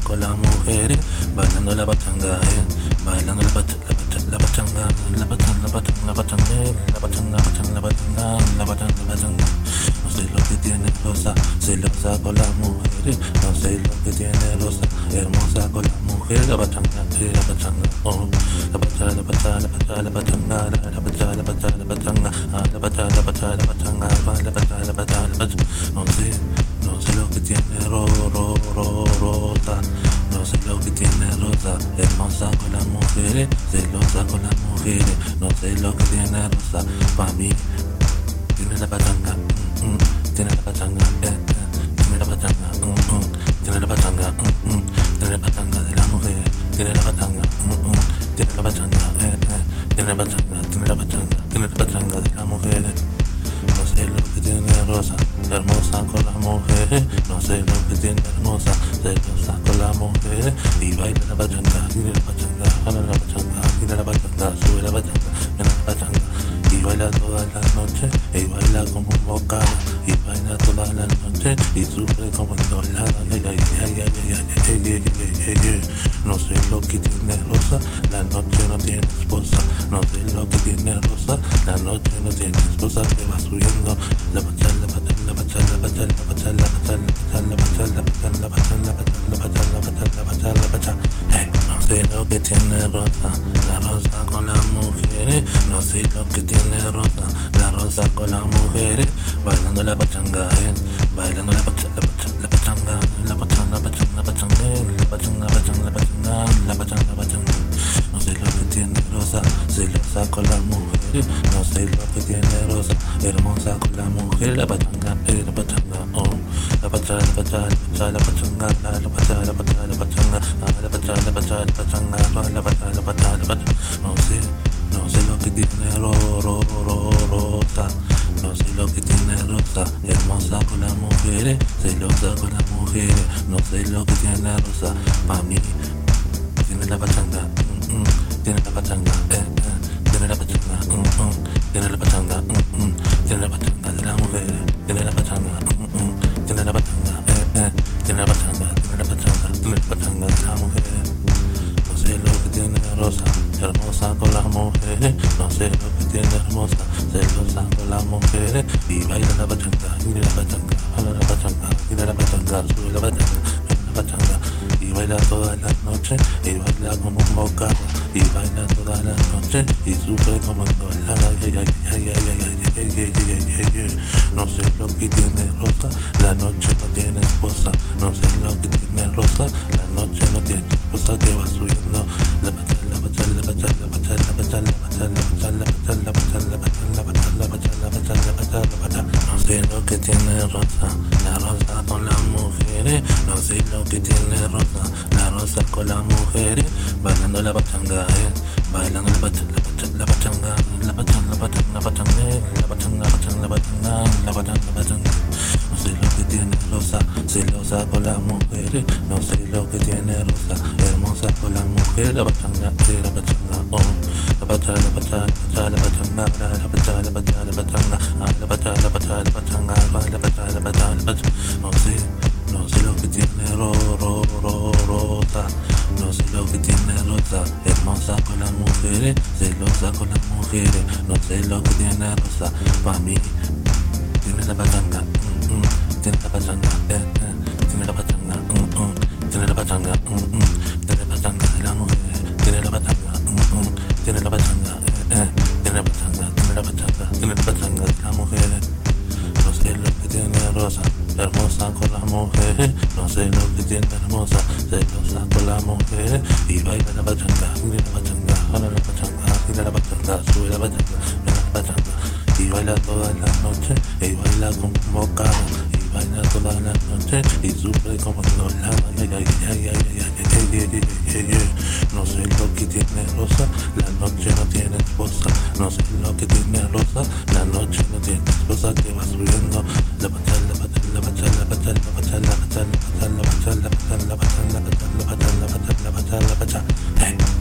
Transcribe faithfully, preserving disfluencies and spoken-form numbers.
con las mujeres, bailando la pachanga, eh, bailando la pachanga, la pachanga, la pachanga, la pachanga, la pachanga, la pachanga, la pachanga, la pachanga, la pachanga, la pachanga. No sé lo que tiene Rosa, celosa con las mujeres, no sé lo que tiene Rosa, hermosa con las mujeres, la pachanga, la pachanga, oh, la pachanga, la pachanga, la pachanga, la pachanga, la pachanga, la pachanga, la pachanga, la pachanga, la pachanga, la pachanga, la pachanga, la pachanga, la pachanga. No sé, no sé lo que tiene ro, ro, ro, Rosa, no sé lo que tiene Rosa, hermosa con las mujeres, celosa con las mujeres, no sé lo que tiene Rosa, pa' mí tiene la pachanga, mm, mm, tiene la pachanga, eh, eh, tiene la pachanga, mm, mm, tiene la pachanga, mm, mm, tiene la pachanga de las mujeres, tiene la pachanga, mm, mm, tiene la pachanga, eh, eh, tiene la pachanga, tiene la pachanga, tiene la pachanga de las mujeres. No sé lo que tiene Rosa, hermosa con las mujeres, no sé lo que tiene hermosa, celosa con las mujeres, y baila la pachanga, tiene la pachanga, jala la pachanga, tiene la pachanga, sube la pachanga, viene la pachanga, y baila todas las noches, y baila como un bocado, y baila todas las noches, y sufre como en dos lados, ay, ay, ay, ay, ay, ay, ay, ay, ay, ay, ay. No sé lo que tiene Rosa, la noche no tiene esposa, no sé lo que tiene Rosa, la noche no tiene esposa, que va subiendo la pachanga, la pachanga, la pachanga, la pachanga, la pachanga, la pachanga, la pachanga, la pachanga, la pachanga, la pachanga, la pachanga, la pachanga, la pachanga. Hey, no sé lo que tiene Rosa, la Rosa con las mujeres, no sé lo que tiene Rosa, la Rosa con las mujeres, bailando la pachanga, eh, bailando la pachanga, la pachanga, la pachanga, la pachanga, la pachanga, la pachanga, la pachanga, la pachanga, la pachanga, la pachanga. No sé lo que tiene Rosa, celosa con las mujeres, no sé lo que tiene Rosa, hermosa con las mujeres, la pachanga, eh, la pachanga, oh, la pachanga, la pachanga, la pachanga, la pachanga, la pachanga, la pachanga, la pachanga, la pachanga, la pachanga, la pachanga, la pachanga, la pachanga. No sé, no sé lo que tiene ro, ro, ro, Rosa, no sé lo que tiene Rosa, hermosa con las mujeres, celosa con las mujeres, no sé lo que tiene Rosa, pa' mí tiene la pachanga, mm, mm, tiene la pachanga, eh, eh, tiene la pachanga, mm, mm, tiene la pachanga, mm, mm, tiene la pachanga de las mujeres, tiene la pachanga, mm, mm, tiene la pachanga, eh, eh, tiene la pachanga, tiene la pachanga, tiene la pachanga de las mujeres. No sé lo que tiene Rosa, hermosa con las mujeres, no sé lo que tiene hermosa, celosa con las mujeres, y baila la pachanga, mire la pachanga, jala la pachanga, mire la pachanga, sube la pachanga, mire la pachanga, y baila todas las noches, y baila como un bocado, y baila todas las noches, y sufre como en dos lados, ay, ay, ay, ay, ay, ay, ay, ay, ay, ay, ay. No sé lo que tiene Rosa, la noche no tiene esposa, no sé lo que tiene Rosa, la noche no tiene esposa, que va subiendo la pachanga, la pachanga, la pachanga, la pachanga, la pachanga, la pachanga, la pachanga, la pachanga, la pachanga, la pachanga, la pachanga, la pachanga, la pachanga, la pachanga. No sé lo que tiene Rosa, la Rosa con las mujeres, no sé lo que tiene Rosa, la Rosa con las mujeres, bailando la pachanga, eh, bailando la pachanga, la pachanga, la pachanga, la pachanga, la pachanga, la pachanga, la pachanga, la pachanga, la pachanga, la pachanga. No sé lo que tiene Rosa, celosa con las mujeres, no sé lo que tiene Rosa, hermosa con las mujeres, la pachanga, eh, la pachanga, oh, la pachanga, la pachanga, la pachanga, la pachanga, la pachanga, la pachanga, la pachanga, la pachanga, la pachanga, la pachanga, la pachanga, la pachanga. No sé, no sé lo que tiene ro, ro, ro, Rosa, no sé lo que tiene Rosa, hermosa con las mujeres, celosa con las mujeres, no sé lo que tiene Rosa, pa' mí tiene la pachanga, mm, mm, tiene la pachanga, eh, eh, tiene la pachanga, mm, mm, tiene la pachanga, mm, mm, tiene la pachanga de las mujeres, tiene la pachanga, mm, mm, tiene la pachanga, eh, eh, tiene la pachanga, tiene la pachanga, tiene la pachanga de las mujeres. No sé lo que tiene Rosa, hermosa con las mujeres, no sé lo que tiene hermosa, celosa con las mujeres, y baila la pachanga, mira la pachanga, jala la pachanga, tira la pachanga, sube la pachanga, mira la pachanga, y baila todas las noches, y baila como un bocado, y baila todas las noches, y sufre como en los lados, ay, ay, ay, ay, ay, ay, ay, ay, ay, ay, ay. No sé lo que tiene Rosa, la noche no tiene esposa, no sé lo que tiene Rosa, la noche no tiene esposa, que va subiendo la pachanga, la pachanga, la pachanga, la pachanga, la pachanga, la pachanga, la pachanga, la pachanga, la pachanga, la pachanga, la pachanga, la pachanga, la pachanga, la pachanga, la pachanga. Hey.